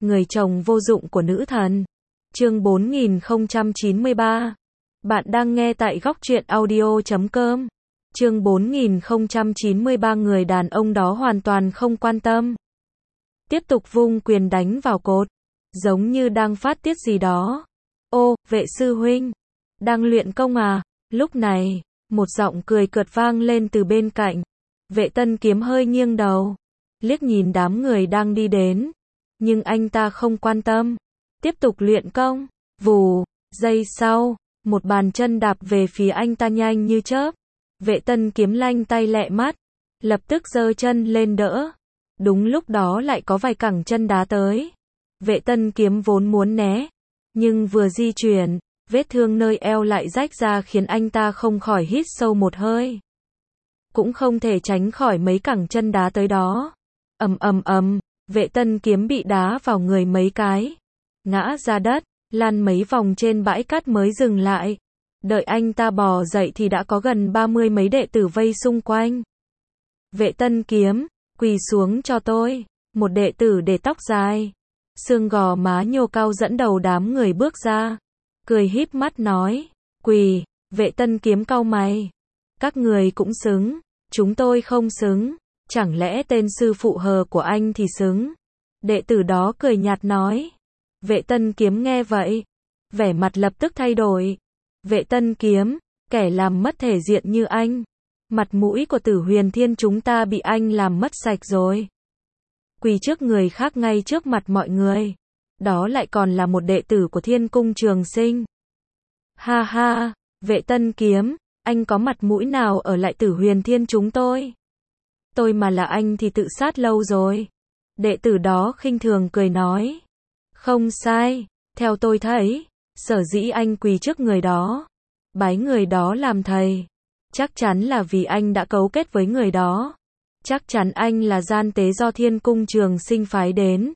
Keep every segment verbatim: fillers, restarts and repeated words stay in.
người chồng vô dụng của nữ thần. Chương bốn nghìn không trăm chín mươi ba. Bạn đang nghe tại góc truyện audio chấm com. Chương bốn nghìn không trăm chín mươi ba người đàn ông đó hoàn toàn không quan tâm. Tiếp tục vung quyền đánh vào cột, giống như đang phát tiết gì đó. Ô, vệ sư huynh, đang luyện công à? Lúc này, một giọng cười cợt vang lên từ bên cạnh. Vệ Tân Kiếm hơi nghiêng đầu, liếc nhìn đám người đang đi đến, nhưng anh ta không quan tâm, tiếp tục luyện công. Vù, giây sau, một bàn chân đạp về phía anh ta nhanh như chớp. Vệ Tân Kiếm lanh tay lẹ mắt, lập tức giơ chân lên đỡ. Đúng lúc đó lại có vài cẳng chân đá tới. Vệ Tân Kiếm vốn muốn né, nhưng vừa di chuyển, vết thương nơi eo lại rách ra khiến anh ta không khỏi hít sâu một hơi. Cũng không thể tránh khỏi mấy cẳng chân đá tới đó. Ầm ầm ầm, Vệ Tân Kiếm bị đá vào người mấy cái, ngã ra đất, lăn mấy vòng trên bãi cát mới dừng lại. Đợi anh ta bò dậy thì đã có gần ba mươi mấy đệ tử vây xung quanh. Vệ Tân Kiếm, quỳ xuống cho tôi. Một đệ tử để tóc dài, xương gò má nhô cao dẫn đầu đám người bước ra, cười híp mắt nói, quỳ. Vệ Tân Kiếm cau mày, các người cũng xứng, chúng tôi không xứng, chẳng lẽ tên sư phụ hờ của anh thì xứng? Đệ tử đó cười nhạt nói. Vệ Tân Kiếm nghe vậy, vẻ mặt lập tức thay đổi. Vệ Tân Kiếm, kẻ làm mất thể diện như anh, mặt mũi của Tử Huyền Thiên chúng ta bị anh làm mất sạch rồi. Quỳ trước người khác ngay trước mặt mọi người, đó lại còn là một đệ tử của Thiên Cung Trường Sinh. Ha ha, Vệ Tân Kiếm, anh có mặt mũi nào ở lại Tử Huyền Thiên chúng tôi? Tôi mà là anh thì tự sát lâu rồi. Đệ tử đó khinh thường cười nói. Không sai, theo tôi thấy, sở dĩ anh quỳ trước người đó, bái người đó làm thầy, chắc chắn là vì anh đã cấu kết với người đó. Chắc chắn anh là gian tế do Thiên Cung Trường Sinh phái đến.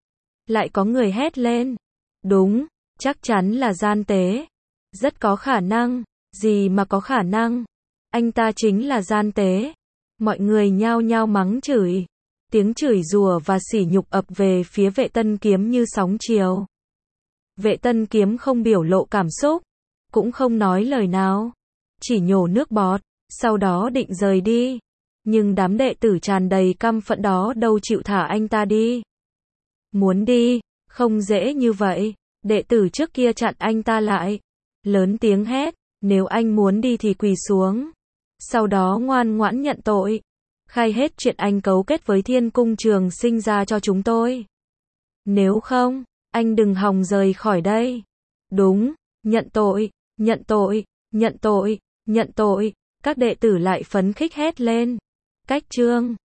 Lại có người hét lên. Đúng, chắc chắn là gian tế. Rất có khả năng. Gì mà có khả năng? Anh ta chính là gian tế. Mọi người nhao nhao mắng chửi. Tiếng chửi rủa và sỉ nhục ập về phía Vệ Tân Kiếm như sóng chiều. Vệ Tân Kiếm không biểu lộ cảm xúc, cũng không nói lời nào, chỉ nhổ nước bọt, sau đó định rời đi. Nhưng đám đệ tử tràn đầy căm phẫn đó đâu chịu thả anh ta đi. Muốn đi, không dễ như vậy. Đệ tử trước kia chặn anh ta lại, lớn tiếng hét, nếu anh muốn đi thì quỳ xuống, sau đó ngoan ngoãn nhận tội, khai hết chuyện anh cấu kết với Thiên Cung Trường Sinh ra cho chúng tôi. Nếu không, anh đừng hòng rời khỏi đây. Đúng, nhận tội, nhận tội, nhận tội, nhận tội. Các đệ tử lại phấn khích hét lên. Cách chương